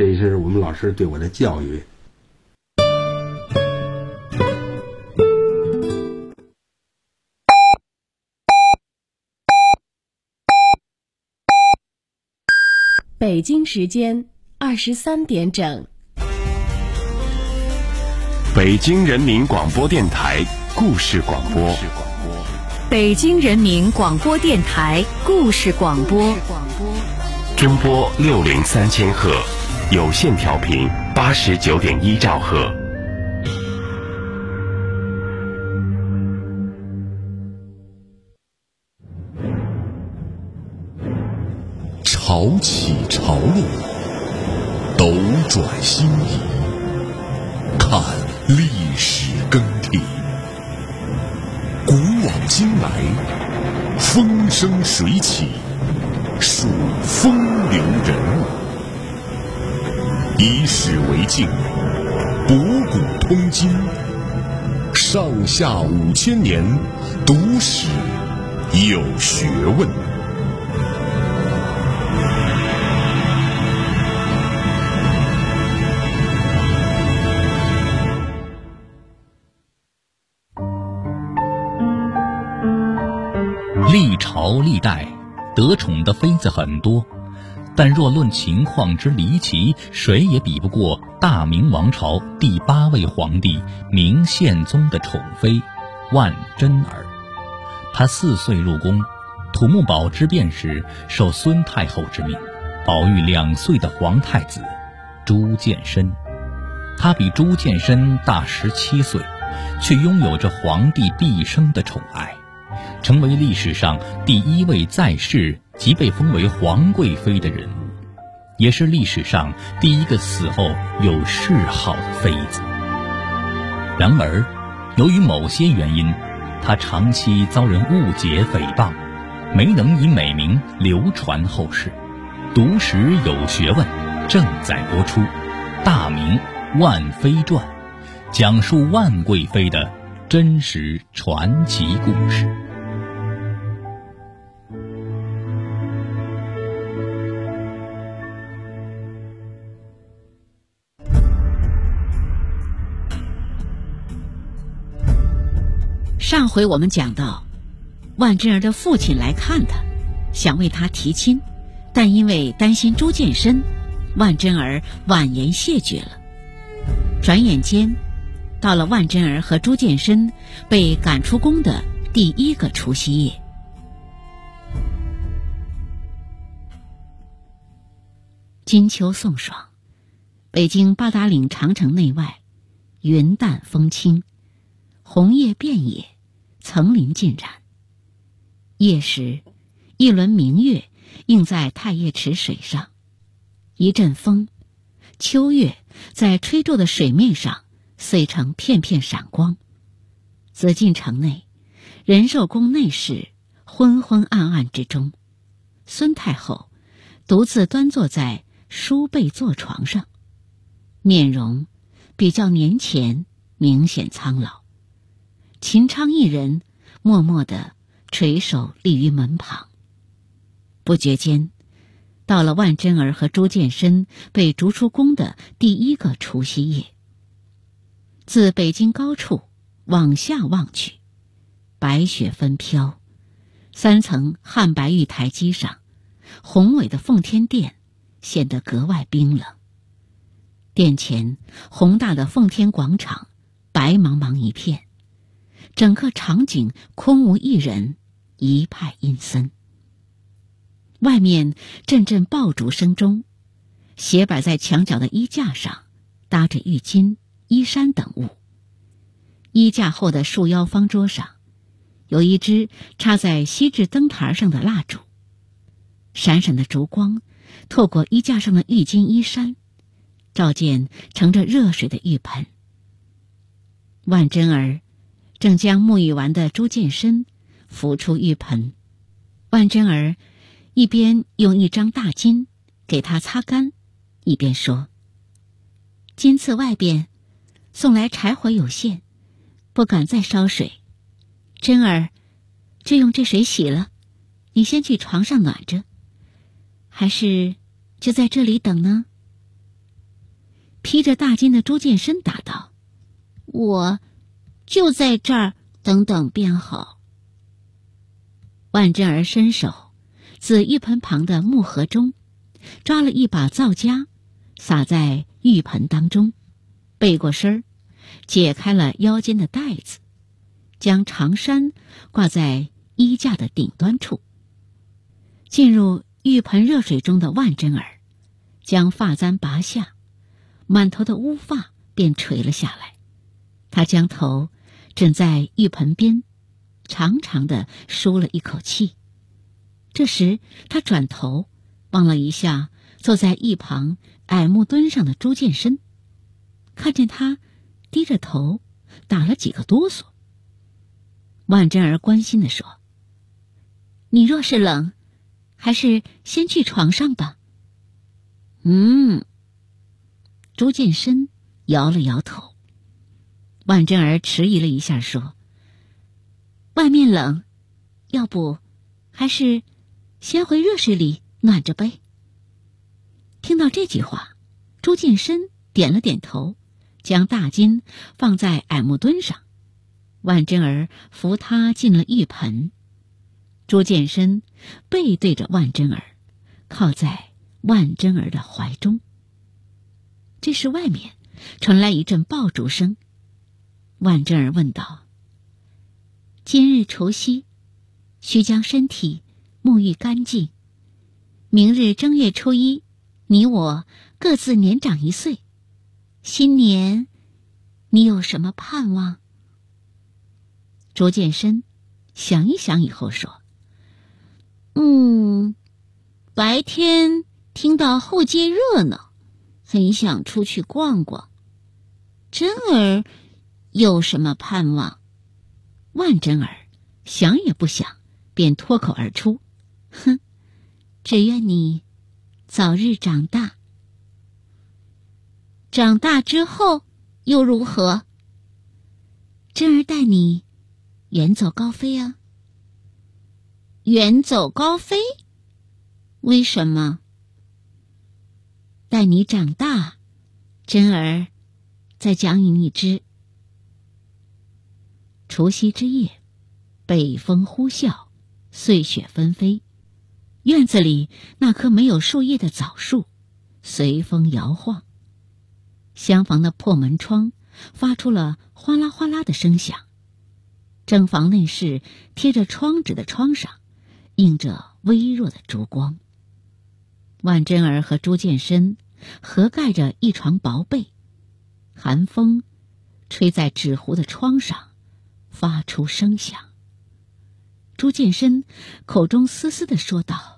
这也是我们老师对我的教育。 北京时间23点整。 北京人民广播电台故事广播。 北京人民广播电台故事广播。 中波603千赫，有线调频89.1兆赫。 潮起潮落，斗转星移，看历史更替，古往今来，风生水起，数风流人物，以史为镜，博古通今，上下5000年，读史有学问。 历朝历代得宠的妃子很多，但若论情况之离奇，谁也比不过大明王朝第8位皇帝明宪宗的宠妃万贞儿。她4岁入宫，土木堡之变时受孙太后之命，保育2岁的皇太子朱见深。她比朱见深大17岁，却拥有着皇帝毕生的宠爱，成为历史上第1位在世即被封为皇贵妃的人物，也是历史上第1个死后有谥号的妃子。然而，由于某些原因，她长期遭人误解诽谤，没能以美名流传后世。读史有学问正在播出《大明万妃传》，讲述万贵妃的真实传奇故事。 上回我们讲到，万贞儿的父亲来看他，想为他提亲，但因为担心朱见深，万贞儿婉言谢绝了。转眼间，到了万贞儿和朱见深被赶出宫的第1个除夕夜。金秋送爽，北京八达岭长城内外，云淡风轻，红叶遍野，层林尽染。夜时，一轮明月映在太液池水上，一阵风，秋月在吹皱的水面上碎成片片闪光。紫禁城内，仁寿宫内室昏昏暗暗之中，孙太后独自端坐在舒背坐床上，面容比较年前明显苍老。秦昌一人默默地垂手立于门旁。不觉间，到了万贞儿和朱见深被逐出宫的第1个除夕夜。自北京高处往下望去，白雪纷飘，3层汉白玉台基上，宏伟的奉天殿显得格外冰冷。殿前宏大的奉天广场白茫茫一片，整个场景空无一人，一派阴森。外面阵阵爆竹声中，斜摆在墙角的衣架上搭着浴巾、衣衫等物。衣架后的束腰方桌上，有一支插在锡制灯台上的蜡烛，闪闪的烛光透过衣架上的浴巾、衣衫，照见盛着热水的浴盆。万贞儿正将沐浴完的朱见深扶出浴盆，万贞儿一边用一张大巾给他擦干，一边说：“今次外边送来柴火有限，不敢再烧水，贞儿就用这水洗了，你先去床上暖着，还是就在这里等呢？” 披着大巾的朱见深答道：“我就在这儿等等便好。”万贞儿伸手自浴盆旁的木盒中抓了一把皂荚，撒在浴盆当中，背过身儿，解开了腰间的带子，将长衫挂在衣架的顶端处。进入浴盆热水中的万贞儿将发簪拔下，满头的乌发便垂了下来。她将头枕在浴盆边，长长的舒了一口气。这时她转头望了一下坐在一旁矮木墩上的朱见深，看见他低着头打了几个哆嗦。万贞儿关心地说：“你若是冷，还是先去床上吧。”朱见深摇了摇头。万贞儿迟疑了一下说：“外面冷，要不还是先回热水里暖着呗。”听到这句话，朱见深点了点头，将大巾放在矮木墩上。万贞儿扶他进了浴盆。朱见深背对着万贞儿，靠在万贞儿的怀中。这时外面传来一阵爆竹声。万贞儿问道：“今日除夕，需将身体沐浴干净。明日正月初一，你我各自年长1岁。新年，你有什么盼望？”朱见深想一想以后说：“白天听到后街热闹，很想出去逛逛。贞儿有什么盼望？”万贞儿想也不想，便脱口而出：“只愿你早日长大。”“长大之后又如何？”“贞儿带你远走高飞啊。”“远走高飞？为什么？”“待你长大，贞儿再讲你知。”除夕之夜，北风呼啸，碎雪纷飞。院子里那棵没有树叶的枣树随风摇晃，厢房的破门窗发出了哗啦哗啦的声响。正房内室贴着窗纸的窗上映着微弱的烛光。万贞儿和朱见深合盖着一床薄被，寒风吹在纸糊的窗上，发出声响。朱见深口中嘶嘶地说道：“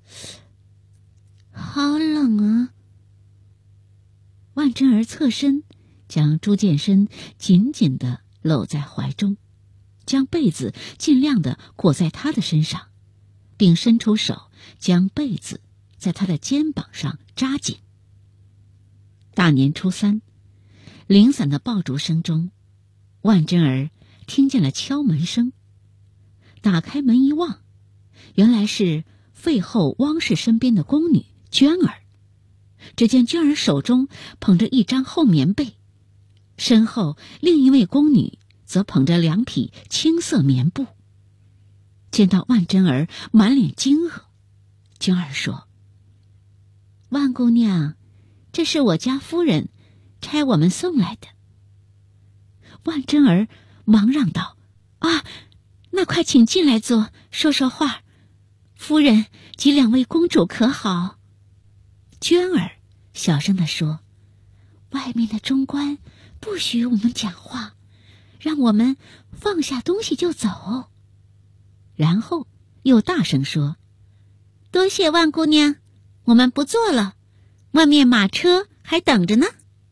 好冷啊！”万贞儿侧身将朱见深紧紧地搂在怀中，将被子尽量地裹在他的身上，并伸出手将被子在他的肩膀上扎紧。大年初三，零散的爆竹声中，万贞儿听见了敲门声。打开门一望，原来是废后汪氏身边的宫女娟儿。只见娟儿手中捧着一张厚棉被，身后另一位宫女则捧着2匹青色棉布。见到万贞儿，满脸惊愕。娟儿说：“万姑娘，这是我家夫人差我们送来的。”万贞儿忙嚷道：“啊，那快请进来坐，说说话。夫人及2位公主可好？”娟儿小声地说：“外面的中官不许我们讲话，让我们放下东西就走。”然后又大声说：“多谢万姑娘，我们不坐了，外面马车还等着呢。”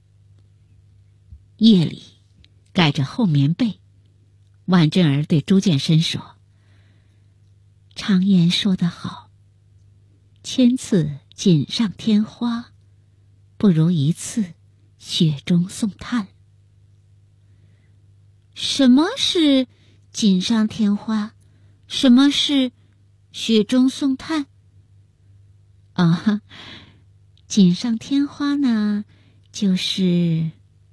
夜里盖着厚棉被，万贞儿对朱见深说：“常言说得好，千次锦上添花，不如一次雪中送炭。”什么是锦上添花？什么是雪中送炭？锦上添花呢， 就是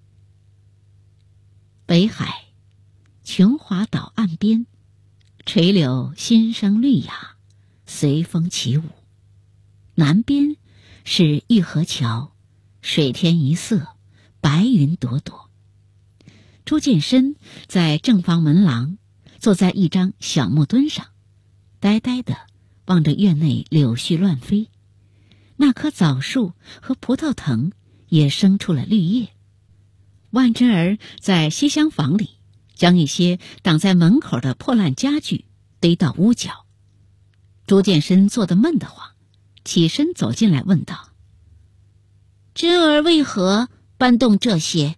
北海琼华岛岸边，垂柳新生绿芽，随风起舞。南边是玉河桥，水天一色，白云朵朵。朱见深在正房门廊，坐在一张小木墩上，呆呆地望着院内柳絮乱飞。那棵枣树和葡萄藤也生出了绿叶。万贞儿在西厢房里将一些挡在门口的破烂家具堆到屋角。朱见深坐得闷得慌，起身走进来问道：贞儿为何搬动这些？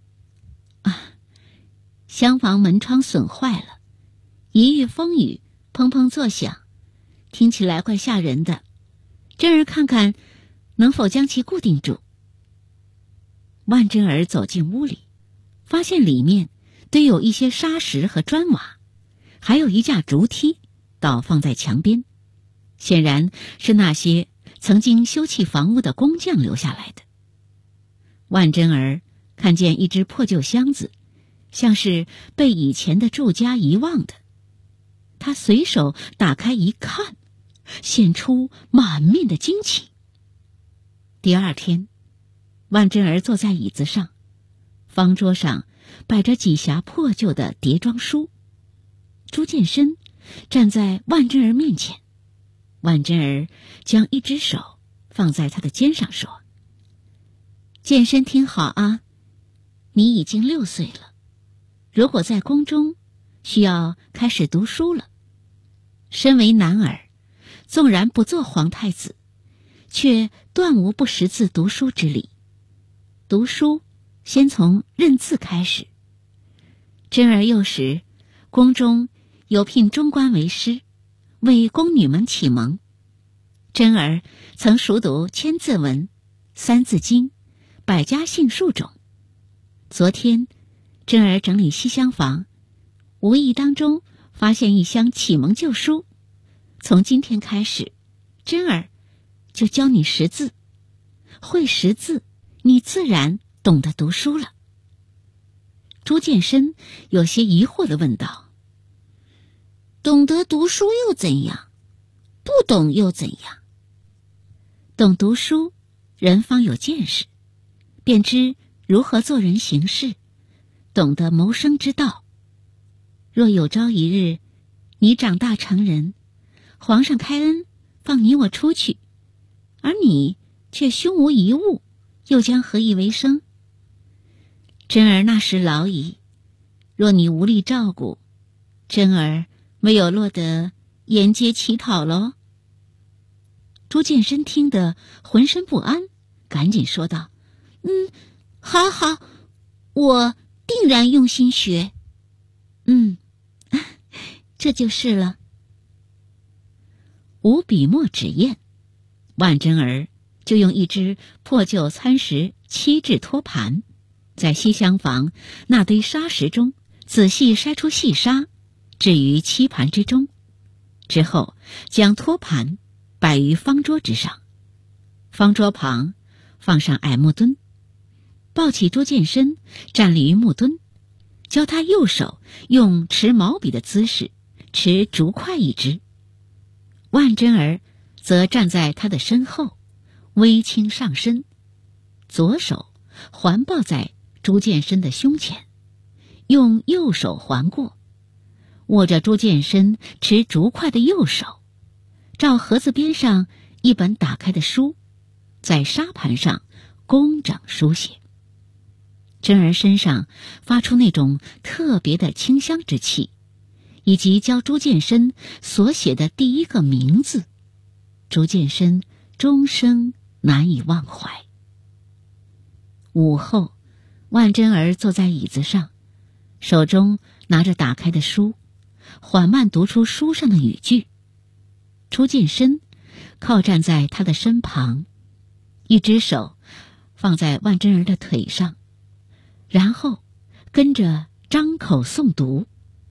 厢房门窗损坏了，一遇风雨，砰砰作响，听起来怪吓人的。贞儿看看能否将其固定住。万贞儿走进屋里，发现里面堆有一些沙石和砖瓦，还有一架竹梯倒放在墙边，显然是那些曾经修葺房屋的工匠留下来的。万贞儿看见一只破旧箱子，像是被以前的住家遗忘的。他随手打开一看，显出满面的惊奇。第二天，万贞儿坐在椅子上，方桌上摆着几匣破旧的叠装书。朱见深站在万贞儿面前，万贞儿将一只手放在他的肩上说：见深听好啊，你已经6岁了，如果在宫中，需要开始读书了。身为男儿，纵然不做皇太子，却断无不识字读书之理。读书先从认字开始。贞儿幼时，宫中有聘中官为师，为宫女们启蒙。贞儿曾熟读千字文、三字经、百家姓数种。昨天贞儿整理西厢房，无意当中发现一箱启蒙旧书。从今天开始，贞儿就教你识字，会识字，你自然懂得读书了。朱见深有些疑惑地问道：懂得读书又怎样？不懂又怎样？懂读书，人方有见识，便知如何做人行事，懂得谋生之道。若有朝一日，你长大成人，皇上开恩放你我出去，而你却胸无一物，又将何以为生？贞儿那时老矣，若你无力照顾，贞儿没有落得沿街乞讨喽。朱见深听得浑身不安，赶紧说道：好好，我定然用心学。这就是了。无笔墨纸砚，万贞儿就用一只破旧餐食漆制托盘，在西厢房那堆沙石中仔细筛出细沙，置于漆盘之中。之后将托盘摆于方桌之上，方桌旁放上矮木墩，抱起朱见深站立于木墩，教他右手用持毛笔的姿势持竹筷一支。万贞儿则站在他的身后，微倾上身，左手环抱在朱见深的胸前，用右手环过，握着朱见深持竹筷的右手，照盒子边上一本打开的书，在沙盘上工整书写。贞儿身上发出那种特别的清香之气，以及教朱见深所写的第一个名字，朱见深终生难以忘怀。午后，万贞儿坐在椅子上，手中拿着打开的书，缓慢读出书上的语句。朱见深靠站在他的身旁，一只手放在万贞儿的腿上，然后跟着张口诵读。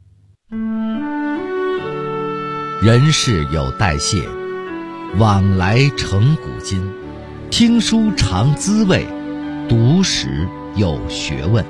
人事有代谢，往来成古今。听书常滋味， 读史有学问。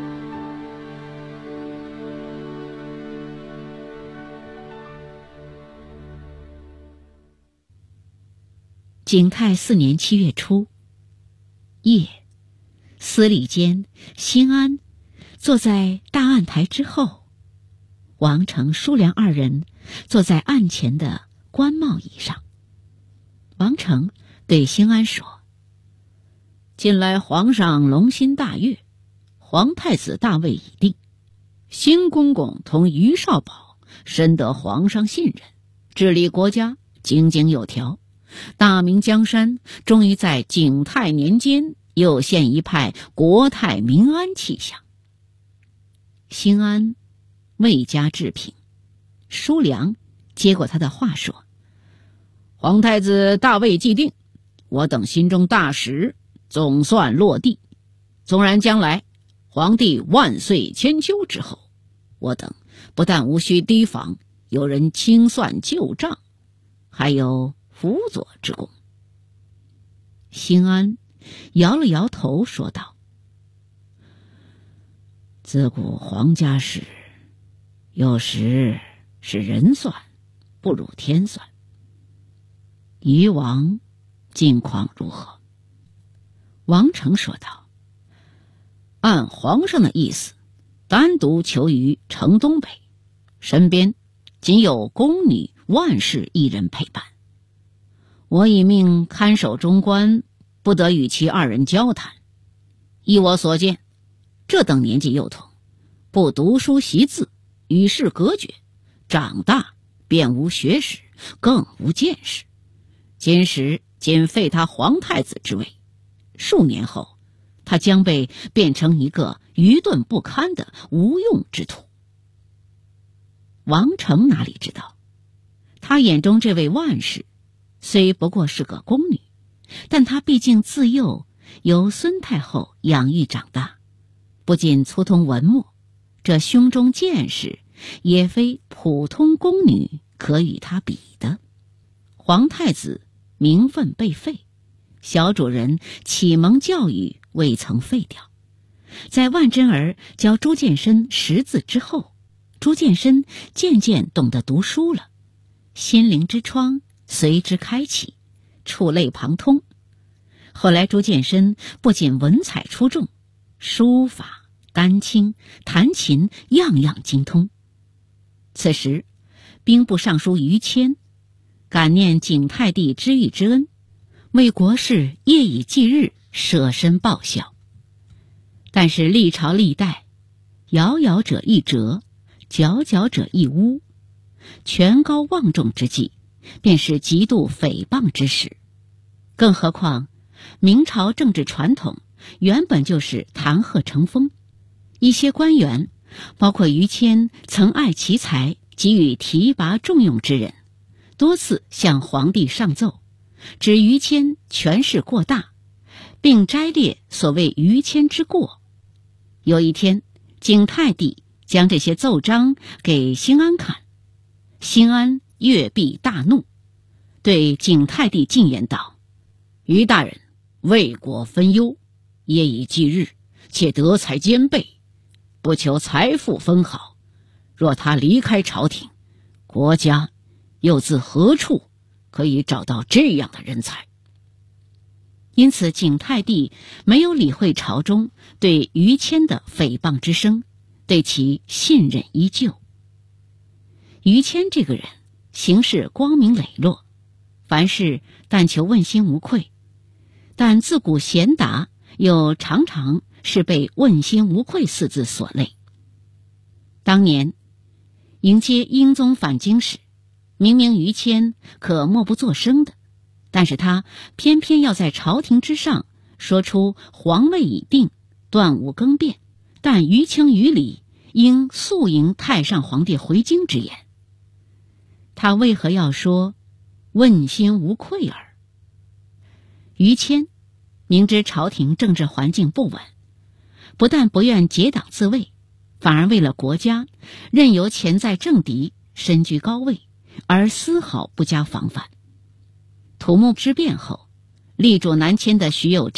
景泰4年7月初，夜，司礼监辛安坐在大案台之后，王成、舒良二人坐在案前的官帽椅上。王成对辛安说：“近来皇上龙心大悦，皇太子大位已定，辛公公同于少保深得皇上信任，治理国家井井有条，大明江山终于在景泰年间又现一派国泰民安气象。”辛安未加置评，舒良接过他的话说：“皇太子大位既定，我等心中大石总算落地。纵然将来皇帝万岁千秋之后，我等不但无需提防有人清算旧账，还有辅佐之功。”辛安摇了摇头说道：“自古皇家事，有时是人算不如天算。夷王近况如何？”王成说道：“按皇上的意思，单独囚于城东北，身边仅有宫女万氏一人陪伴。我已命看守中官不得与其二人交谈。依我所见，这等年纪幼童，不读书习字，与世隔绝，长大便无学识，更无见识。今时仅废他皇太子之位，数年后他将被变成一个愚钝不堪的无用之徒。”王成哪里知道，他眼中这位万氏虽不过是个宫女，但她毕竟自幼由孙太后养育长大，不仅粗通文墨，这胸中见识也非普通宫女可与她比的。皇太子名分被废，小主人启蒙教育未曾废掉。在万贞儿教朱见深识字之后，朱见深渐渐懂得读书了，心灵之窗随之开启，触类旁通。后来朱见深不仅文采出众，书法、丹青、弹琴样样精通。此时兵部尚书于谦感念景泰帝知遇之恩，为国事夜以继日，舍身报效。但是历朝历代，遥遥者一折，佼佼者一污，权高望重之际，便是极度诽谤之时。更何况明朝政治传统原本就是弹劾成风，一些官员，包括于谦曾爱其才，给予提拔重用之人，多次向皇帝上奏，指于谦权势过大，并摘列所谓于谦之过。有一天，景泰帝将这些奏章给辛安看，辛安阅毕大怒，对景泰帝进言道：“于大人为国分忧，夜以继日，且德才兼备，不求财富分毫。若他离开朝廷，国家又自何处可以找到这样的人才？”因此景泰帝没有理会朝中对于谦的诽谤之声，对其信任依旧。于谦这个人行事光明磊落，凡事但求问心无愧，但自古贤达又常常是被问心无愧四字所累。当年迎接英宗返京时，明明于谦可默不作声的，但是他偏偏要在朝廷之上说出皇位已定，断无更变，但于情于理应速迎太上皇帝回京之言。他为何要说问心无愧耳？于谦明知朝廷政治环境不稳，不但不愿结党自卫，反而为了国家，任由潜在政敌身居高位，而丝毫不加防范。土木之变后，力主南迁的徐有贞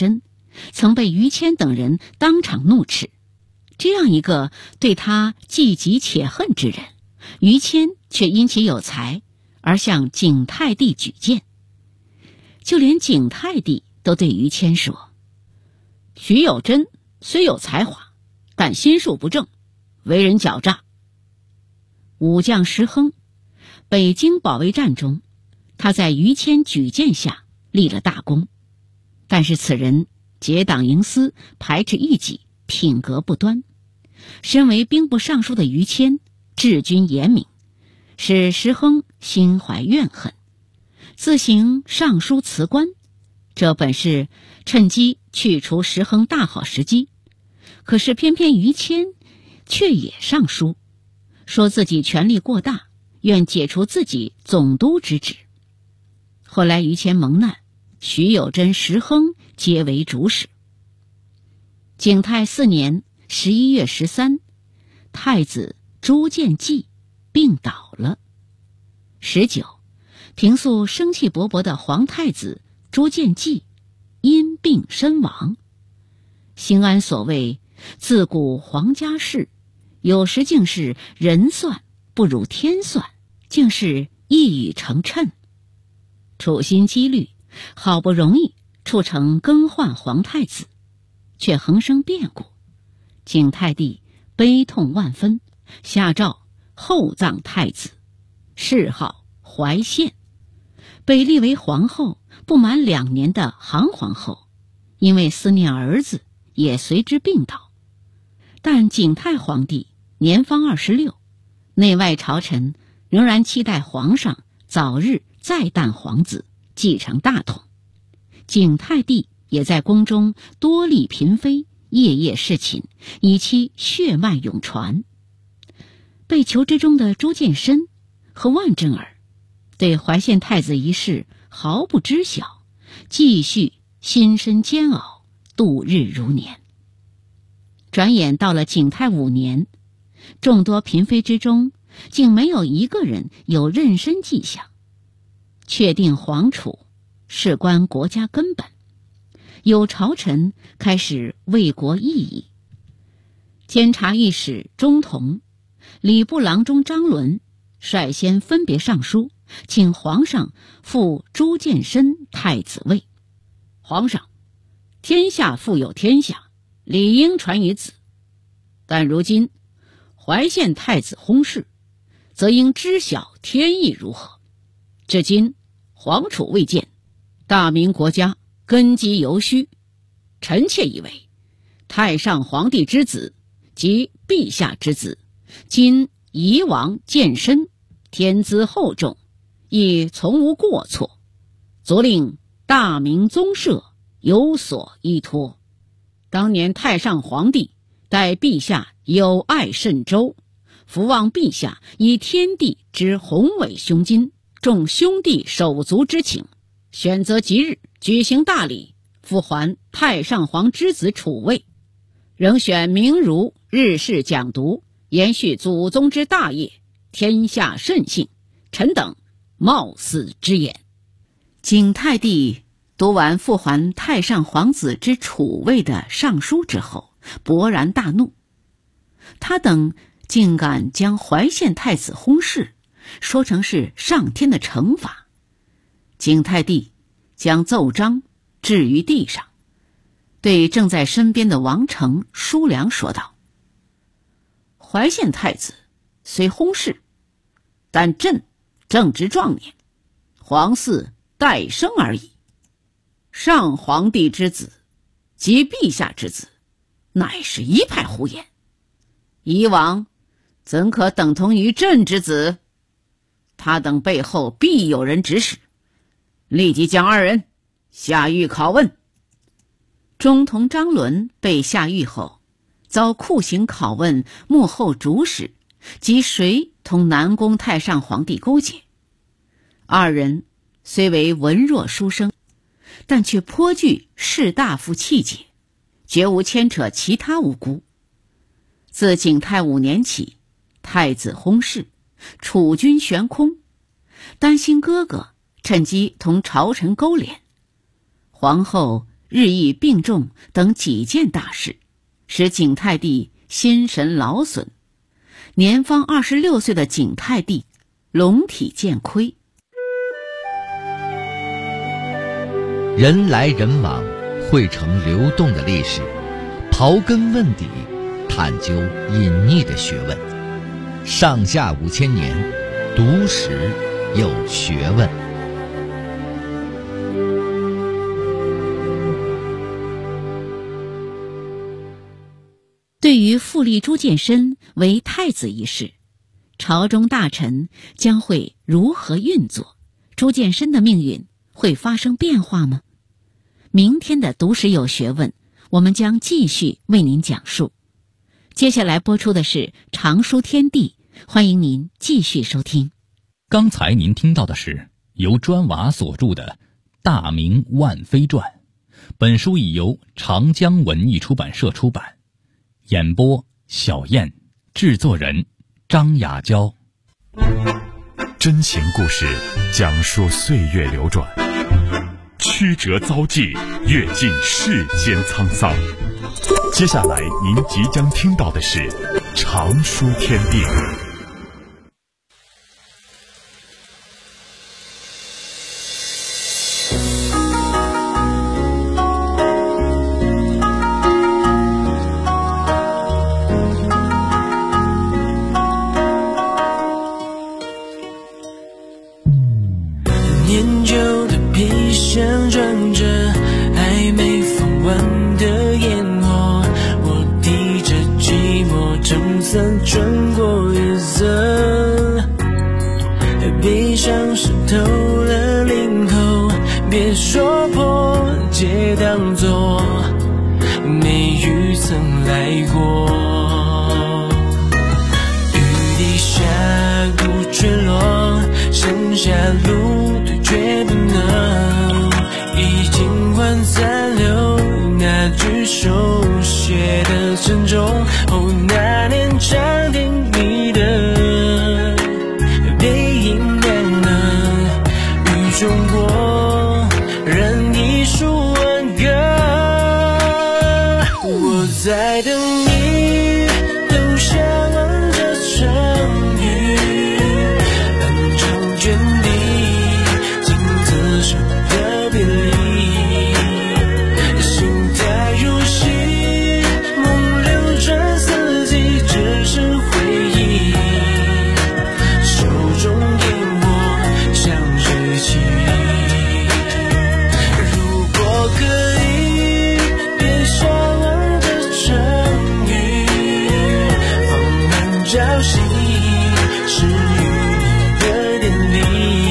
曾被于谦等人当场怒斥。这样一个对他既急且恨之人，于谦却因其有才而向景泰帝举荐。就连景泰帝都对于谦说：徐有贞虽有才华，但心术不正，为人狡诈。武将石亨，北京保卫战中，他在于谦举荐下立了大功，但是此人结党营私，排斥异己，品格不端。身为兵部尚书的于谦治军严明，使石亨心怀怨恨，自行上书辞官。这本是趁机去除石亨大好时机，可是偏偏于谦却也上书，说自己权力过大，愿解除自己总督之职。后来于谦蒙难，徐有贞、石亨皆为主使。景泰4年11月13，太子朱见济病倒了。19，平素生气勃勃的皇太子朱见济因病身亡。兴安所谓自古皇家事，有时竟是人算不如天算，竟是一语成谶。处心积虑，好不容易促成更换皇太子，却横生变故。景泰帝悲痛万分，下诏厚葬太子，谥号怀宪。被立为皇后不满2年的杭皇后，因为思念儿子，也随之病倒。但景泰皇帝年方26，内外朝臣仍然期待皇上早日再诞皇子，继承大统。景泰帝也在宫中多立嫔妃，夜夜侍寝，以期血脉永传。被囚之中的朱见深和万贞儿对怀宪太子一事毫不知晓，继续心身煎熬，度日如年。转眼到了景泰5年，众多嫔妃之中竟没有一个人有妊娠迹象，确定皇储事关国家根本。有朝臣开始为国异议，监察御史钟同、礼部郎中张伦率先分别上书，请皇上复朱见深太子位。皇上，天下富有天下，理应传于子，但如今怀宪太子薨逝，则应知晓天意如何。至今皇储未见，大明国家根基犹虚，臣妾以为太上皇帝之子及陛下之子，今夷王见深，天资厚重，亦从无过错，足令大明宗社有所依托。当年太上皇帝待陛下有爱甚周，伏望陛下以天地之宏伟胸襟，重兄弟手足之情，选择吉日举行大礼，复还太上皇之子储位，仍选名儒日事讲读，延续祖宗之大业，天下甚幸。臣等冒死之言。景泰帝读完复还太上皇子之储位的上书之后，勃然大怒。他等竟敢将怀宪太子薨逝说成是上天的惩罚。景泰帝将奏章置于地上，对正在身边的王成、叔良说道：怀宪太子虽薨逝，但朕正值壮年，皇嗣待生而已。上皇帝之子及陛下之子，乃是一派胡言。夷王怎可等同于朕之子？他等背后必有人指使，立即将2人下狱拷问。钟同、张伦被下狱后，遭酷刑拷问幕后主使及谁同南宫太上皇帝勾结。2人虽为文弱书生，但却颇具士大夫气节，绝无牵扯其他无辜。自景泰5年起，太子薨逝，储君悬空，担心哥哥趁机同朝臣勾连。皇后日益病重等几件大事，使景泰帝心神劳损。年方26岁的景泰帝龙体渐亏。 人来人往，汇成流动的历史，刨根问底，探究隐匿的学问。上下5000年，读史有学问。 对于复立朱见深为太子一事，朝中大臣将会如何运作？朱见深的命运会发生变化吗？明天的读史有学问，我们将继续为您讲述。接下来播出的是常书天地，欢迎您继续收听。 刚才您听到的是由砖瓦所著的《大明万妃传》，本书已由长江文艺出版社出版。演播小燕，制作人张雅娇。 真情故事讲述岁月流转，曲折遭际，阅尽世间沧桑。接下来您即将听到的是常书天地。 年久的皮箱装着还没放完的烟火，我提着寂寞撑伞穿过夜色，悲伤湿透了领口，别说破，皆当作没雨曾来过。雨滴下鼓坠落，剩下路绝不能，已经换残留那句手写的沉重。哦，那年长亭你的背影亮了，雨中过人一束挽歌。我在等你，都向往着成语，漫长卷地的别离，心太如洗，梦流转四季，只是回忆，手中烟火像水汽。如果可以，别向往着成语，放慢朝夕，是与你的典礼。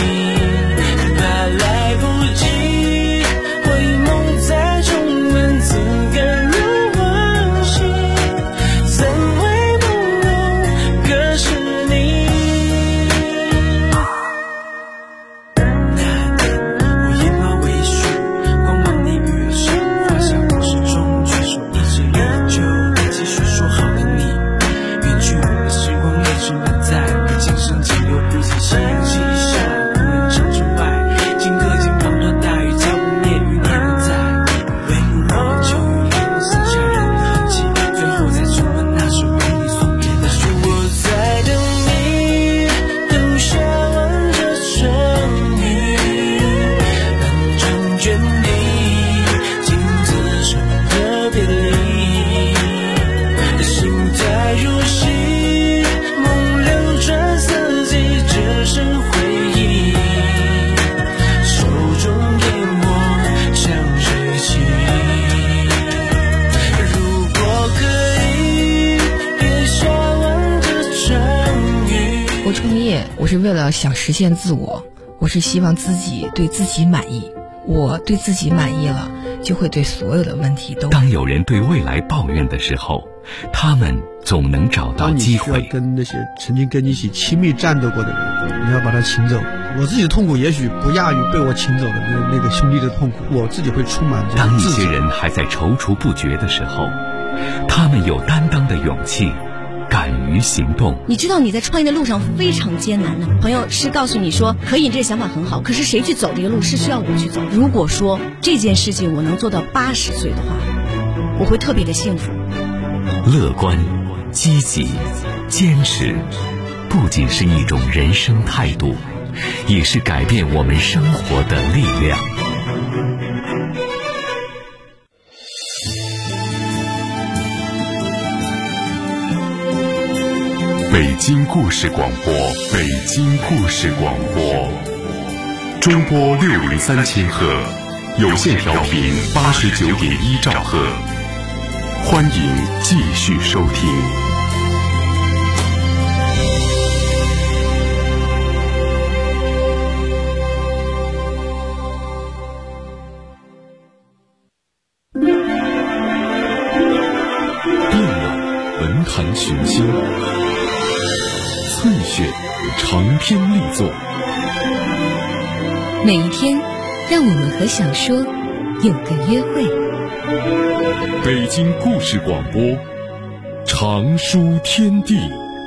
我是为了想实现自我，我是希望自己对自己满意，我对自己满意了，就会对所有的问题都。 当有人对未来抱怨的时候，他们总能找到机会。 当你需要跟那些曾经跟你一起亲密战斗过的人，你要把他请走。我自己的痛苦也许不亚于被我请走的那个兄弟的痛苦，我自己会充满这当一些人还在踌躇不决的时候，他们有担当的勇气， 敢于行动。 你知道你在创业的路上非常艰难的，朋友是告诉你说可以，这个想法很好，可是谁去走这个路是需要我去走。如果说这件事情我能做到80岁的话，我会特别的幸福。 乐观、积极、坚持，不仅是一种人生态度，也是改变我们生活的力量。 北京故事广播，北京故事广播，中波603赫，有线调频89.1兆赫，欢迎继续收听。电影文坛群星，翠雪长篇力作。 每一天，让我们和小说有个约会。 北京故事广播，长书天地。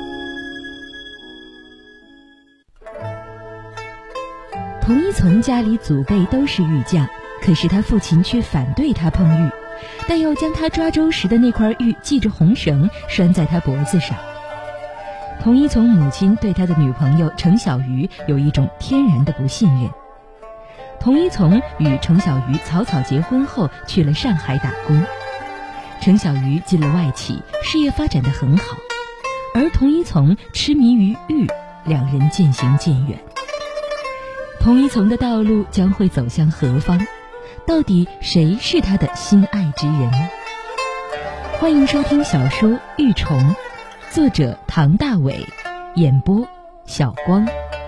童一从家里祖辈都是玉匠，可是他父亲却反对他碰玉，但要将他抓周时的那块玉系着红绳拴在他脖子上。童一从母亲对他的女朋友程小鱼有一种天然的不信任。童一从与程小鱼草草结婚后去了上海打工，程小鱼进了外企，事业发展得很好，而童一从痴迷于玉，两人渐行渐远。童一从的道路将会走向何方？到底谁是他的心爱之人？欢迎收听小说《玉虫》，作者唐大伟，演播小光。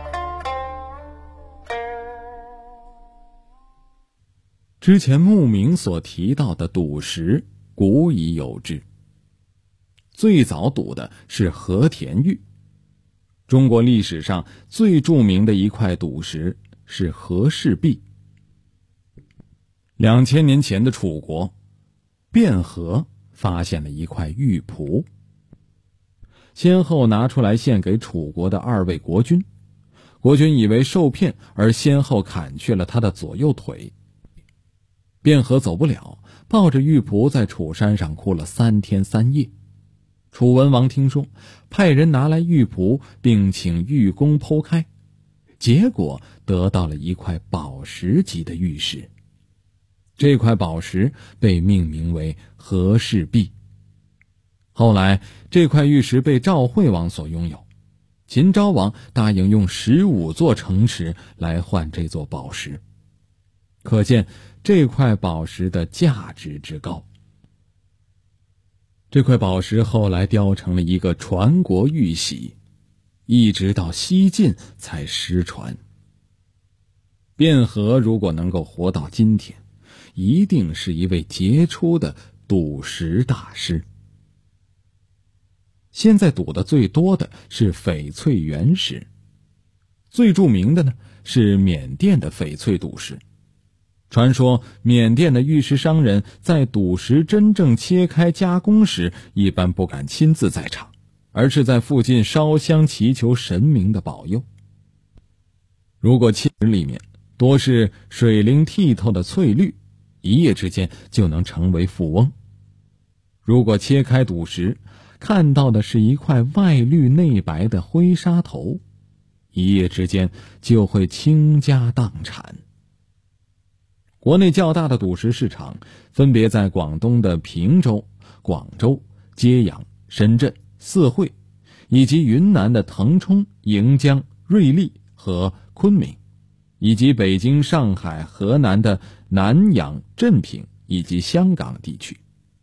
之前牧民所提到的赌石古已有之，最早赌的是和田玉。中国历史上最著名的一块赌石是和氏璧。2000年前的楚国，卞和发现了一块玉璞，先后拿出来献给楚国的2位国君。国君以为受骗，而先后砍去了他的左右腿。卞和走不了，抱着玉璞在楚山上哭了3天3夜。楚文王听说，派人拿来玉璞，并请玉工剖开，结果得到了一块宝石级的玉石。这块宝石被命名为和氏璧。后来这块玉石被赵惠王所拥有，秦昭王答应用15座城池来换这座宝石，可见这块宝石的价值之高。这块宝石后来雕成了一个传国玉玺，一直到西晋才失传。卞和如果能够活到今天，一定是一位杰出的赌石大师。现在赌的最多的是翡翠原石，最著名的呢是缅甸的翡翠赌石。传说缅甸的玉石商人在赌石真正切开加工时，一般不敢亲自在场，而是在附近烧香祈求神明的保佑。如果切石里面多是水灵剔透的翠绿，一夜之间就能成为富翁。如果切开赌石，看到的是一块外绿内白的灰沙头，一夜之间就会倾家荡产。国内较大的赌石市场分别在广东的平洲、广州、揭阳、深圳、四会，以及云南的腾冲、盈江、瑞丽和昆明，以及北京、上海、河南的南阳、镇平以及香港地区。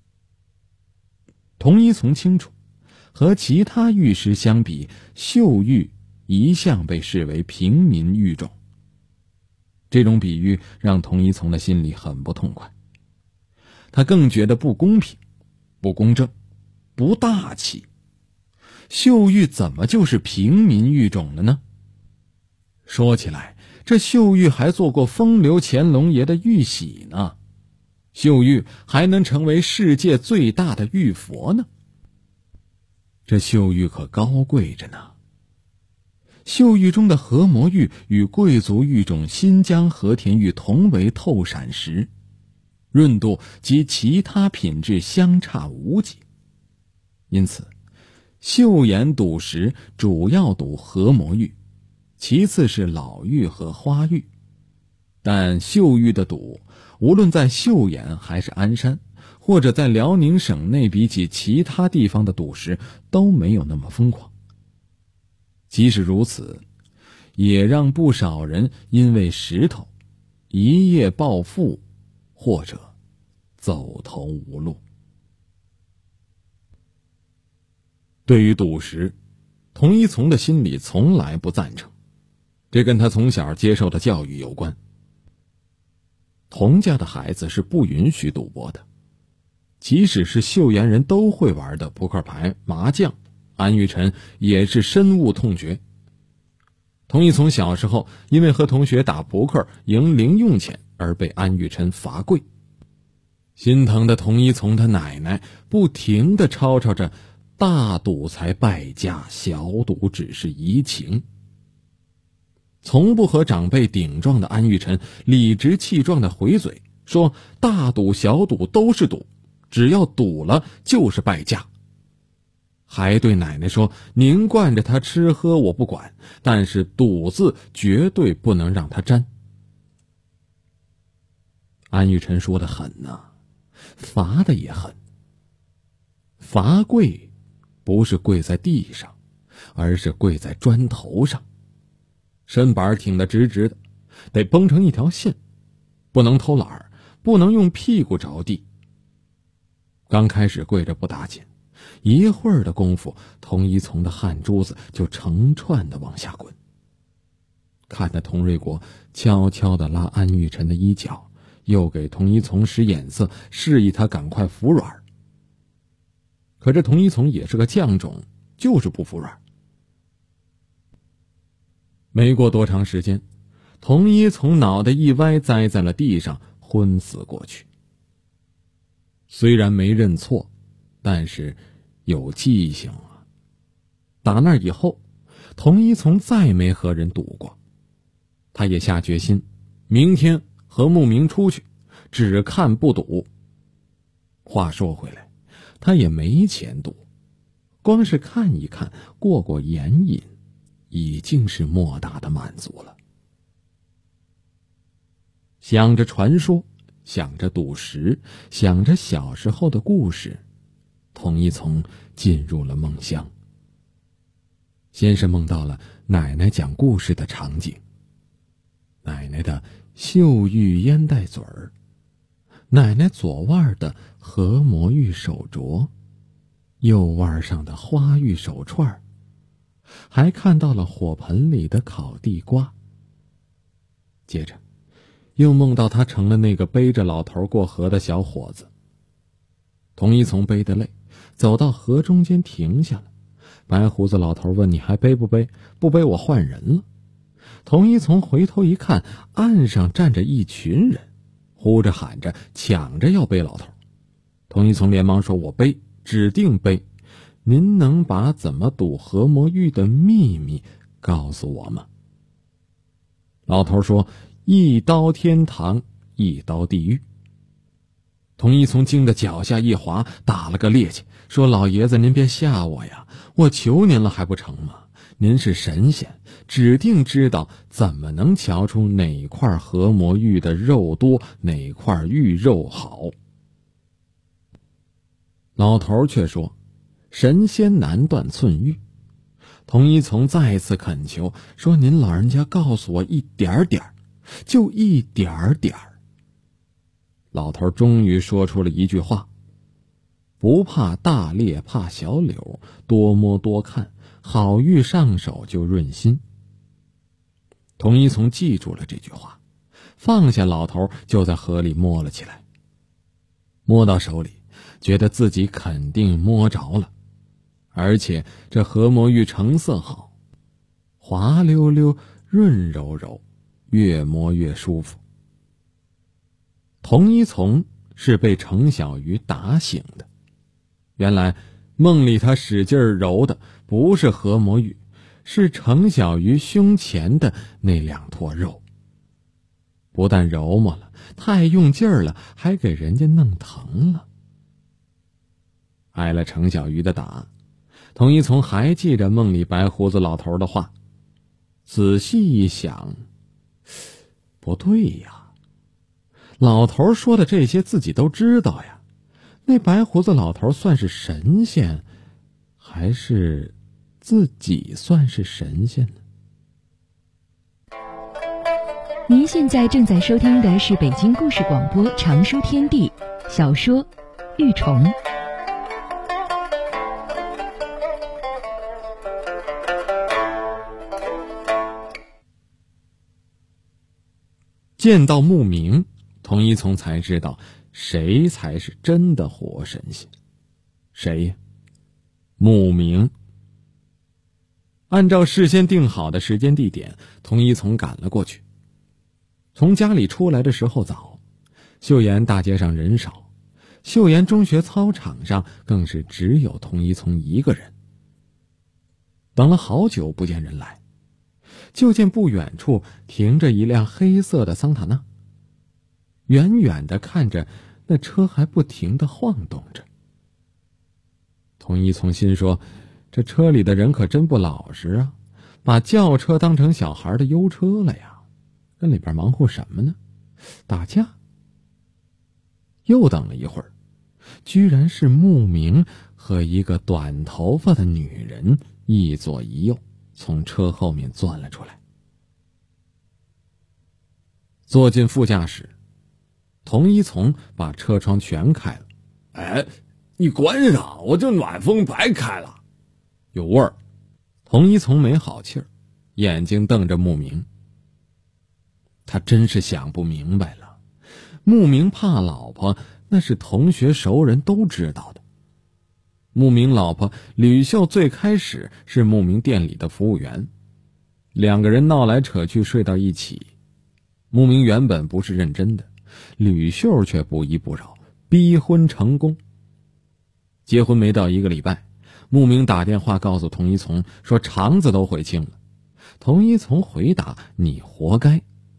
童一从清楚，和其他玉石相比，秀玉一向被视为平民玉种。这种比喻让童一从的心里很不痛快，他更觉得不公平、不公正、不大气。秀玉怎么就是平民玉种了呢？说起来，这秀玉还做过风流乾隆爷的玉玺呢，秀玉还能成为世界最大的玉佛呢。 这秀玉可高贵着呢。秀玉中的和魔玉与贵族玉种新疆和田玉同为透闪石，润度及其他品质相差无几，因此秀岩赌石主要赌和魔玉，其次是老玉和花玉。但秀玉的赌，无论在秀岩还是鞍山，或者在辽宁省内，比起其他地方的赌石都没有那么疯狂。即使如此，也让不少人因为石头一夜暴富，或者走投无路。对于赌石，童一从的心里从来不赞成，这跟他从小接受的教育有关。童家的孩子是不允许赌博的，即使是秀岩人都会玩的扑克牌、麻将，安玉辰也是深恶痛绝。童一从小时候因为和同学打扑克赢零用钱而被安玉辰罚跪，心疼的童一从他奶奶不停地吵吵着，大赌才败家，小赌只是怡情。从不和长辈顶撞的安玉辰理直气壮地回嘴说，大赌小赌都是赌，只要赌了就是败家。还对奶奶说，您惯着他吃喝我不管，但是赌字绝对不能让他沾。安玉辰说得狠呐，罚的也狠。罚跪不是跪在地上，而是跪在砖头上，身板挺得直直的，得绷成一条线，不能偷懒儿，不能用屁股着地。刚开始跪着不打紧，一会儿的功夫，童一从的汗珠子就成串的往下滚。看着童瑞国悄悄地拉安玉辰的衣角，又给童一从使眼色，示意他赶快服软。可这童一从也是个犟种，就是不服软。没过多长时间，童一从脑袋一歪，栽在了地上，昏死过去。虽然没认错，但是有记性啊。打那以后，童一从再没和人赌过。他也下决心，明天和慕名出去，只看不赌。话说回来，他也没钱赌，光是看一看，过过眼瘾，已经是莫大的满足了。想着传说，想着赌石，想着小时候的故事，童一从进入了梦乡。先是梦到了奶奶讲故事的场景，奶奶的秀玉烟袋嘴儿，奶奶左腕的和魔玉手镯，右腕上的花玉手串，还看到了火盆里的烤地瓜。接着又梦到他成了那个背着老头过河的小伙子。童一从背得累，走到河中间停下了。白胡子老头问，你还背不背？不背我换人了。童一从回头一看，岸上站着一群人，呼着喊着抢着要背老头。童一从连忙说，我背，指定背。您能把怎么赌和魔玉的秘密告诉我吗？老头说，一刀天堂，一刀地狱。童一从惊得脚下一滑，打了个趔趄，说，老爷子您别吓我呀，我求您了还不成吗？您是神仙，指定知道怎么能瞧出哪块和魔玉的肉多，哪块玉肉好。老头却说，神仙难断寸玉。童一从再次恳求说，您老人家告诉我一点点，就一点点。老头终于说出了一句话，不怕大猎怕小柳，多摸多看，好玉上手就润心。童一从记住了这句话，放下老头，就在河里摸了起来。摸到手里，觉得自己肯定摸着了，而且这和魔玉成色好，滑溜溜润柔柔，越摸越舒服。童一从是被程小鱼打醒的，原来梦里他使劲揉的不是何魔玉，是程小鱼胸前的那2坨肉。不但揉摸了，太用劲儿了，还给人家弄疼了。挨了程小鱼的打，童一从还记着梦里白胡子老头的话，仔细一想，不对呀，老头说的这些自己都知道呀，那白胡子老头算是神仙，还是自己算是神仙呢？ 您现在正在收听的是北京故事广播长书天地小说《玉虫》。 见到牧明，童一从才知道谁才是真的活神仙。谁呀？牧明。按照事先定好的时间地点，童一从赶了过去。从家里出来的时候早，秀妍大街上人少，秀妍中学操场上更是只有童一从一个人。等了好久不见人来，就见不远处停着一辆黑色的桑塔纳，远远的看着那车还不停地晃动着。童一从心说，这车里的人可真不老实啊，把轿车当成小孩的优车了呀，跟里边忙活什么呢？打架。又等了一会儿，居然是牧明和一个短头发的女人一左一右从车后面钻了出来。坐进副驾驶，童一从把车窗全开了。 哎，你关上，我这暖风白开了。 有味儿。童一从没好气儿，眼睛瞪着牧明。他真是想不明白了，牧明怕老婆，那是同学熟人都知道的。牧明老婆吕秀最开始是牧明店里的服务员，2个人闹来扯去，睡到一起。牧明原本不是认真的，吕秀却不依不饶，逼婚成功。结婚没到1个礼拜，牧明打电话告诉童一从说肠子都悔青了。童一从回答：你活该。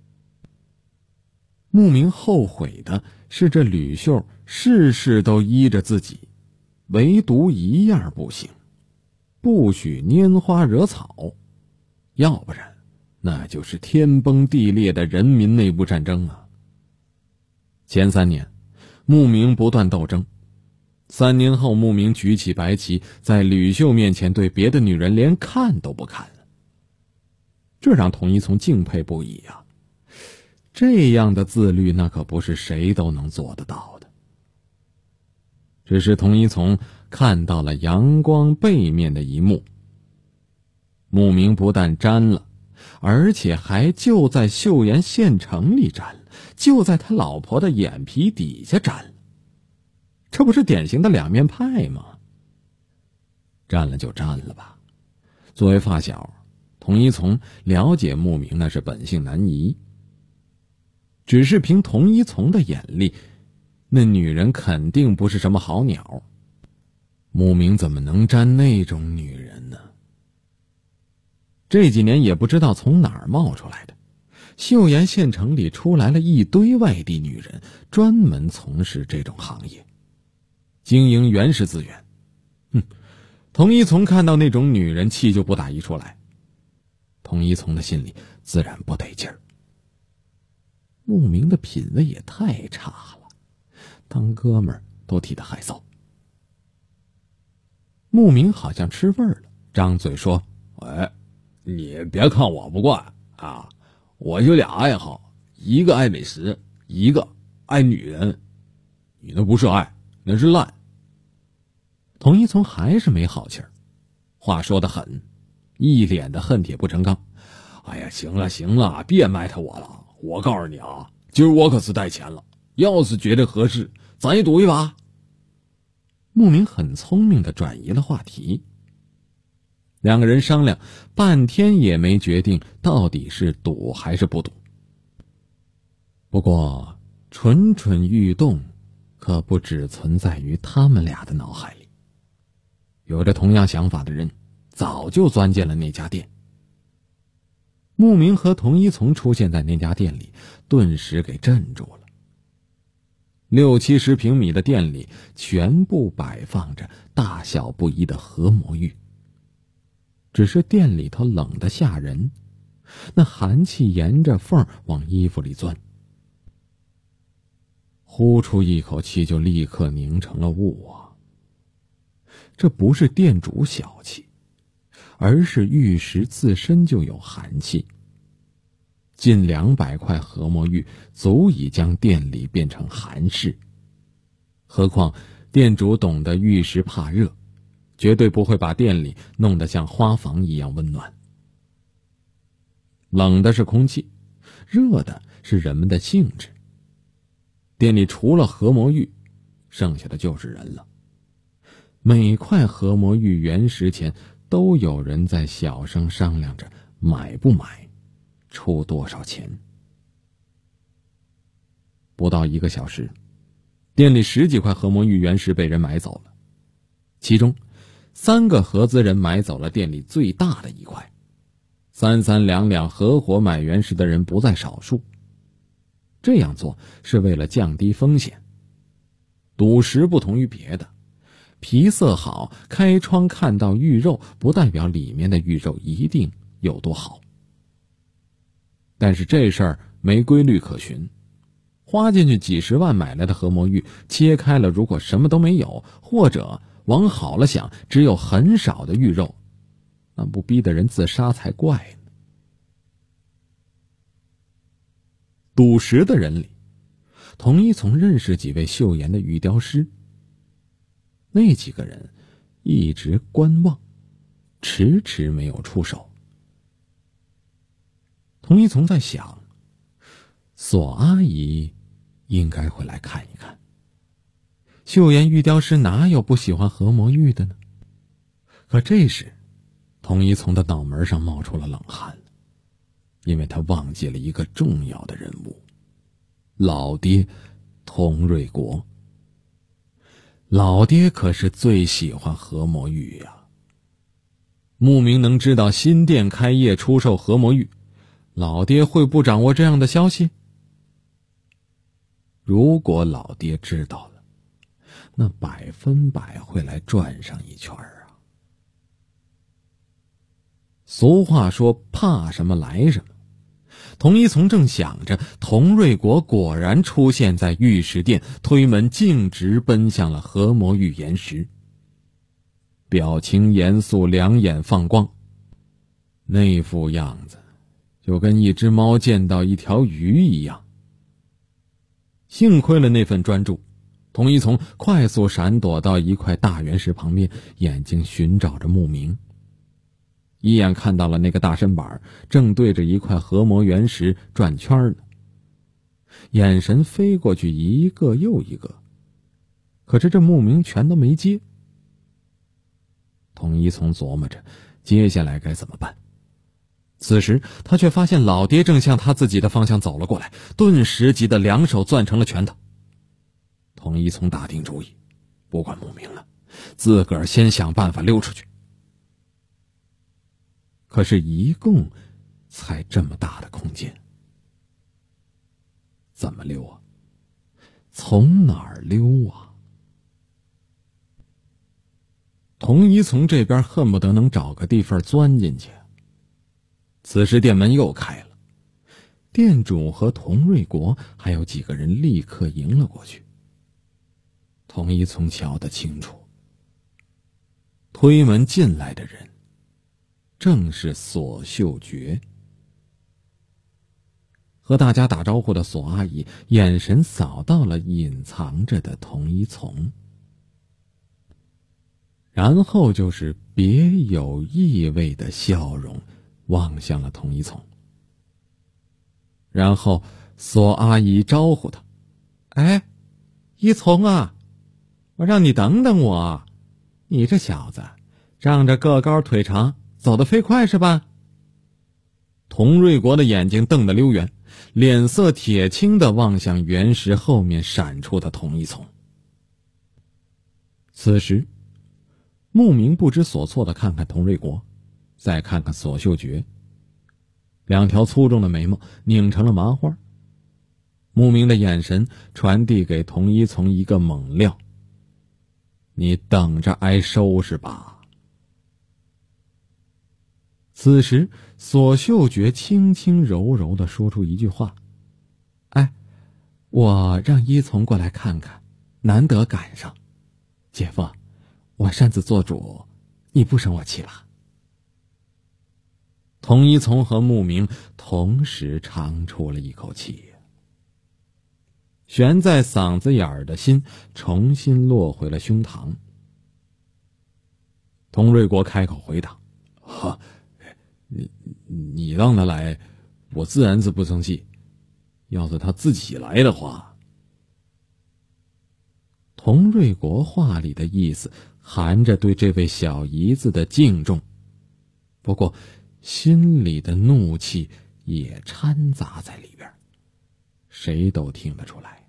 牧明后悔的是这吕秀事事都依着自己，唯独一样不行，不许拈花惹草，要不然那就是天崩地裂的人民内部战争啊。前3年，牧明不断斗争，3年后，牧明举起白旗，在吕秀面前对别的女人连看都不看了，这让童一从敬佩不已啊。这样的自律，那可不是谁都能做得到的。只是童一从看到了阳光背面的一幕，牧明不但沾了，而且还就在秀妍县城里沾了，就在他老婆的眼皮底下沾了。这不是典型的两面派吗？沾了就沾了吧。作为发小，童一从了解牧明那是本性难移，只是凭童一从的眼力，那女人肯定不是什么好鸟。牧明怎么能沾那种女人呢？这几年也不知道从哪儿冒出来的，秀妍县城里出来了一堆外地女人，专门从事这种行业，经营原始资源。童一从看到那种女人，气就不打一处来。童一从的心里自然不得劲儿。牧明的品味也太差了，当哥们儿都替他害臊。牧明好像吃味儿了，张嘴说： 哎，你别看我不惯啊，我就俩爱好，一个爱美食，一个爱女人。你那不是爱，那是烂。 童一从还是没好气儿，话说得狠，一脸的恨铁不成钢。 哎呀，行了行了，别埋汰我了。我告诉你啊，今儿我可是带钱了，要是觉得合适，咱也赌一把。 牧明很聪明地转移了话题。2个人商量半天也没决定到底是赌还是不赌。不过蠢蠢欲动可不只存在于他们俩的脑海里。 有着同样想法的人早就钻进了那家店。牧民和童一从出现在那家店里，顿时给镇住了。60-70平米的店里全部摆放着大小不一的合魔芋，只是店里头冷得吓人，那寒气沿着缝往衣服里钻，呼出一口气就立刻凝成了雾啊！这不是店主小气，而是玉石自身就有寒气。近200块合魔芋足以将店里变成寒室，何况店主懂得玉石怕热，绝对不会把店里弄得像花房一样温暖。冷的是空气，热的是人们的兴致。店里除了合魔芋，剩下的就是人了。每块合魔芋原石前都有人在小声商量着买不买，出多少钱。不到1个小时，店里10几块合魔芋原石被人买走了，其中3个合资人买走了店里最大的一块，3、3、2、2合伙买原石的人不在少数。这样做是为了降低风险。赌石不同于别的，皮色好，开窗看到玉肉，不代表里面的玉肉一定有多好。但是这事儿没规律可循，花进去几十万买来的合魔芋，切开了如果什么都没有，或者往好了想只有很少的玉肉，那不逼得人自杀才怪呢。赌石的人里，童一从认识几位秀妍的玉雕师，那几个人一直观望，迟迟没有出手。童一从在想，索阿姨应该会来看一看。秀妍玉雕师哪有不喜欢合魔玉的呢？可这时，童一从的脑门上冒出了冷汗，因为他忘记了一个重要的人物，老爹童瑞国。老爹可是最喜欢合魔玉呀。牧民能知道新店开业出售合魔玉，老爹会不掌握这样的消息？如果老爹知道了，那100%会来转上一圈啊。俗话说怕什么来什么，童一从正想着，童瑞国果然出现在玉石店，推门径直奔向了合魔玉岩石，表情严肃，两眼放光，那副样子就跟一只猫见到一条鱼一样。幸亏了那份专注，童一从快速闪躲到一块大原石旁边，眼睛寻找着牧民。一眼看到了那个大身板正对着一块合魔原石转圈呢，眼神飞过去一个又一个，可是这牧民全都没接。童一从琢磨着接下来该怎么办，此时他却发现老爹正向他自己的方向走了过来，顿时急得两手攥成了拳头。童一从打定主意，不管牧民了，自个儿先想办法溜出去。可是一共才这么大的空间，怎么溜啊？从哪儿溜啊？童一从这边恨不得能找个地方钻进去。此时店门又开了，店主和童瑞国还有几个人立刻迎了过去。童一从瞧得清楚，推门进来的人正是索秀觉。和大家打招呼的索阿姨眼神扫到了隐藏着的童一从，然后就是别有意味的笑容望向了童一从。然后索阿姨招呼他：“哎，一从啊，我让你等等我，你这小子仗着个高腿长，走得飞快是吧？”童瑞国的眼睛瞪得溜圆，脸色铁青地望向原石后面闪出的童一从。此时牧民不知所措地看看佟瑞国，再看看索秀觉，两条粗重的眉毛拧成了麻花。牧民的眼神传递给佟一从一个猛料：你等着挨收拾吧。此时索秀觉轻轻柔柔地说出一句话：我让依从过来看看，难得赶上。姐夫，我擅自做主，你不生我气吧？佟一从和牧民同时长出了一口气，悬在嗓子眼儿的心重新落回了胸膛。佟瑞国开口回答：你让他来，我自然是不生气。要是他自己来的话。佟瑞国话里的意思含着对这位小姨子的敬重，不过心里的怒气也掺杂在里边，谁都听得出来。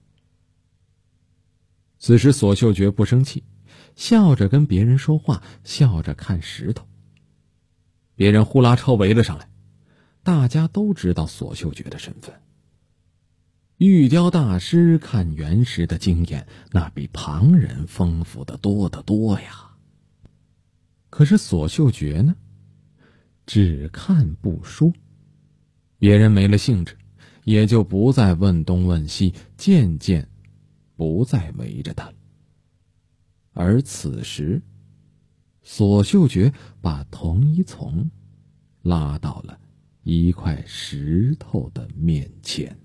此时索秀觉不生气，笑着跟别人说话，笑着看石头。别人呼啦超围了上来，大家都知道索秀觉的身份。玉雕大师看原石的经验，那比旁人丰富得多得多呀。可是索秀觉呢，只看不说。别人没了兴致，也就不再问东问西，渐渐不再围着他。而此时索秀觉把佟一从拉到了一块石头的面前。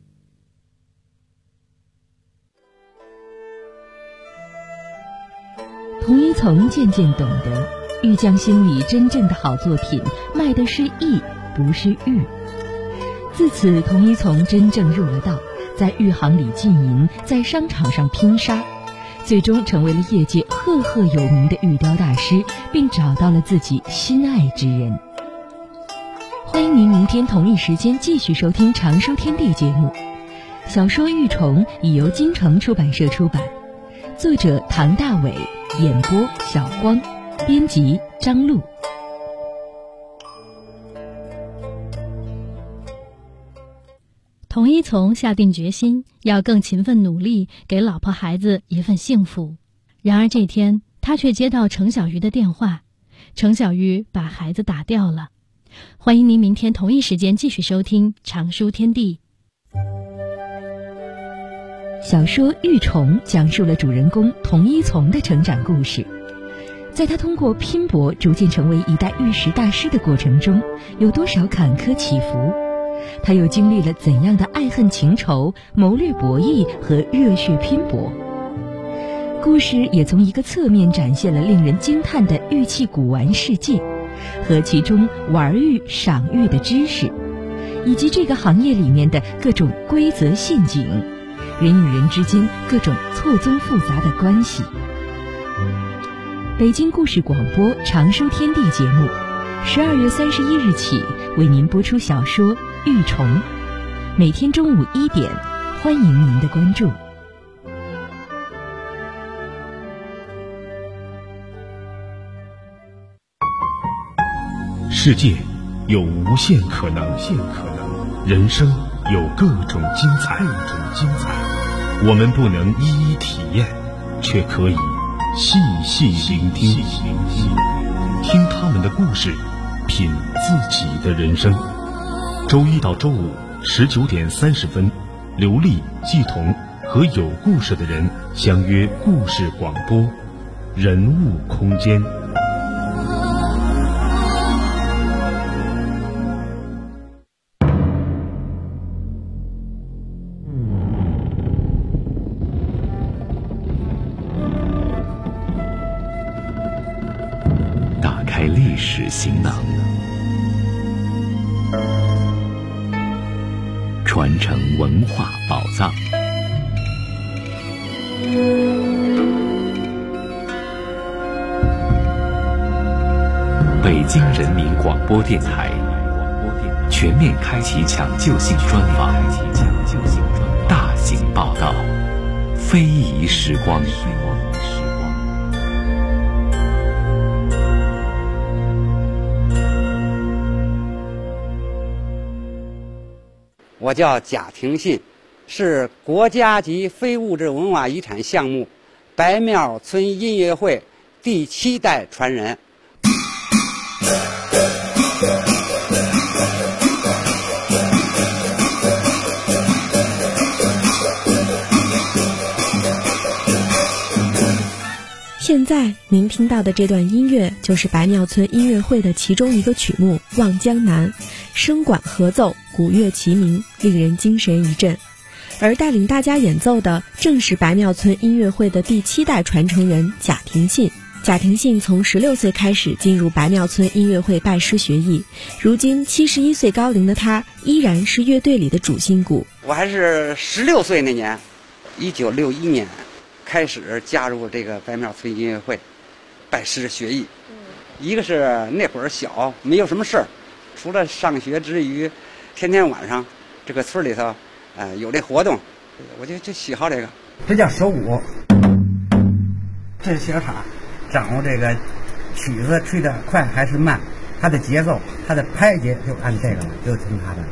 佟一从渐渐懂得，玉匠心里真正的好作品卖的是艺，不是玉。自此佟一从真正入了道，在玉行里经营，在商场上拼杀，最终成为了业界赫赫有名的玉雕大师，并找到了自己心爱之人。欢迎您明天同一时间继续收听长收天地节目。小说《玉虫》已由京城出版社出版，作者唐大伟，演播小光，编辑张璐。 佟一从下定决心要更勤奋努力，给老婆孩子一份幸福。然而这天他却接到程小鱼的电话，程小鱼把孩子打掉了。欢迎您明天同一时间继续收听长书天地。 小说《玉虫》讲述了主人公佟一从的成长故事。在他通过拼搏逐渐成为一代玉石大师的过程中，有多少坎坷起伏？他又经历了怎样的爱恨情仇、谋略博弈和热血拼搏？故事也从一个侧面展现了令人惊叹的玉器古玩世界，和其中玩玉、赏玉的知识，以及这个行业里面的各种规则陷阱，人与人之间各种错综复杂的关系。北京故事广播长收天地节目12月31日起为您播出小说《玉虫》，每天中午1点，欢迎您的关注。 世界有无限可能，人生有各种精彩。我们不能一一体验，却可以细细聆听，听他们的故事，品自己的人生。周一到周五19点30分，刘丽、季彤和有故事的人相约故事广播，人物空间。 打开历史行囊，传承文化宝藏。北京人民广播电台全面开启抢救性专访，大型报道，非遗时光。 我叫贾廷信，是国家级非物质文化遗产项目白庙村音乐会第7代传人。 现在您听到的这段音乐就是白庙村音乐会的其中一个曲目《望江南》，声管合奏，鼓乐齐鸣，令人精神一振。而带领大家演奏的正是白庙村音乐会的第7代传承人贾廷信。贾廷信从16岁开始进入白庙村音乐会拜师学艺，如今71岁高龄的他依然是乐队里的主心骨。 我还是16岁那年，1961年开始加入这个白庙村音乐会，拜师学艺。一个是那会儿小，没有什么事儿，除了上学之余，天天晚上这个村里头，有这活动，我就喜好这个。 这叫手鼓，这是小叉，掌握这个曲子吹得快还是慢，它的节奏，它的拍节就按这个了，就听它的。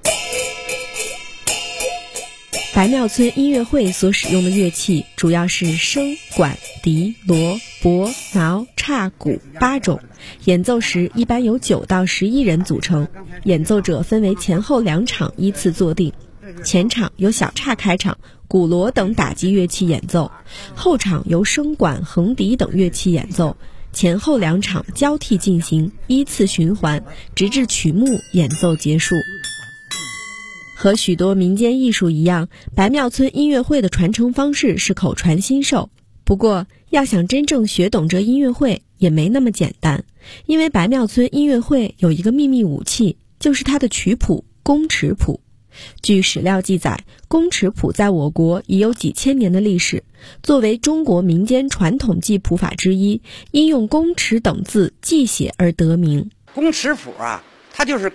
白庙村音乐会所使用的乐器主要是笙、管、笛、锣、钹、挠、叉、鼓8种，演奏时一般由9到11人组成，演奏者分为前后2场依次坐定，前场由小叉开场，鼓锣等打击乐器演奏，后场由笙管、横笛等乐器演奏，前后2场交替进行，依次循环，直至曲目演奏结束。和许多民间艺术一样，白庙村音乐会的传承方式是口传心授。不过，要想真正学懂这音乐会也没那么简单，因为白庙村音乐会有一个秘密武器，就是它的曲谱宫尺谱。据史料记载，宫尺谱在我国已有几千年的历史，作为中国民间传统记谱法之一，因用宫尺等字记写而得名。 宫尺谱啊，它就是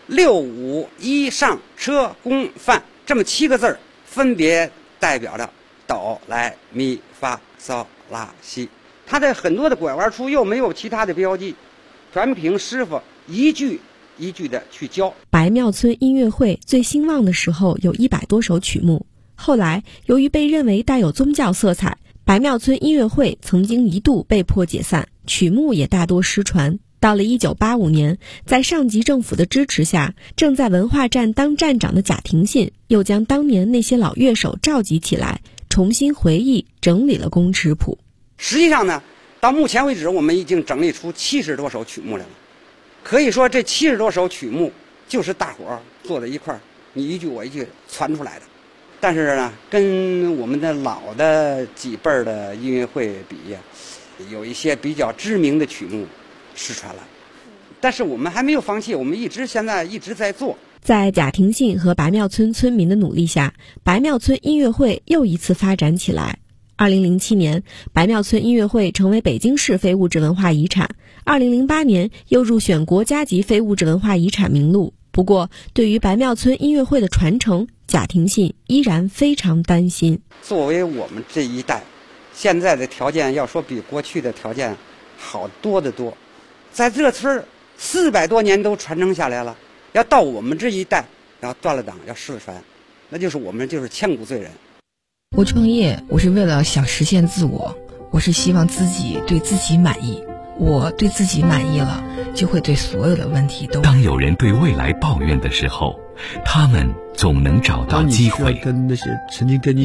6、5、1上车宫范这么7个字儿，分别代表着哆来咪发嗦拉西。它在很多的拐弯处又没有其他的标记，全凭师傅一句一句的去教。 白庙村音乐会最兴旺的时候有100多首曲目，后来由于被认为带有宗教色彩，白庙村音乐会曾经一度被迫解散，曲目也大多失传。到了1985年，在上级政府的支持下，正在文化站当站长的贾廷信又将当年那些老乐手召集起来，重新回忆整理了宫尺谱。 实际上呢，到目前为止我们已经整理出70多首曲目来了。可以说这70多首曲目就是大伙儿坐在一块儿，你一句我一句传出来的。但是呢，跟我们的老的几辈儿的音乐会比呀，有一些比较知名的曲目失传了，但是我们还没有放弃，我们现在一直在做。 在贾廷信和白庙村村民的努力下，白庙村音乐会又一次发展起来。2007年，白庙村音乐会成为北京市非物质文化遗产，2008年又入选国家级非物质文化遗产名录。不过，对于白庙村音乐会的传承，贾廷信依然非常担心。 作为我们这一代，现在的条件要说比过去的条件好多得多。在这村400多年都传承下来了，要到我们这一代，要断了档，要失传，那就是我们就是千古罪人。 我创业，我是为了想实现自我，我是希望自己对自己满意。我对自己满意了，就会对所有的问题都。 当有人对未来抱怨的时候，他们总能找到机会。 跟那些曾经跟你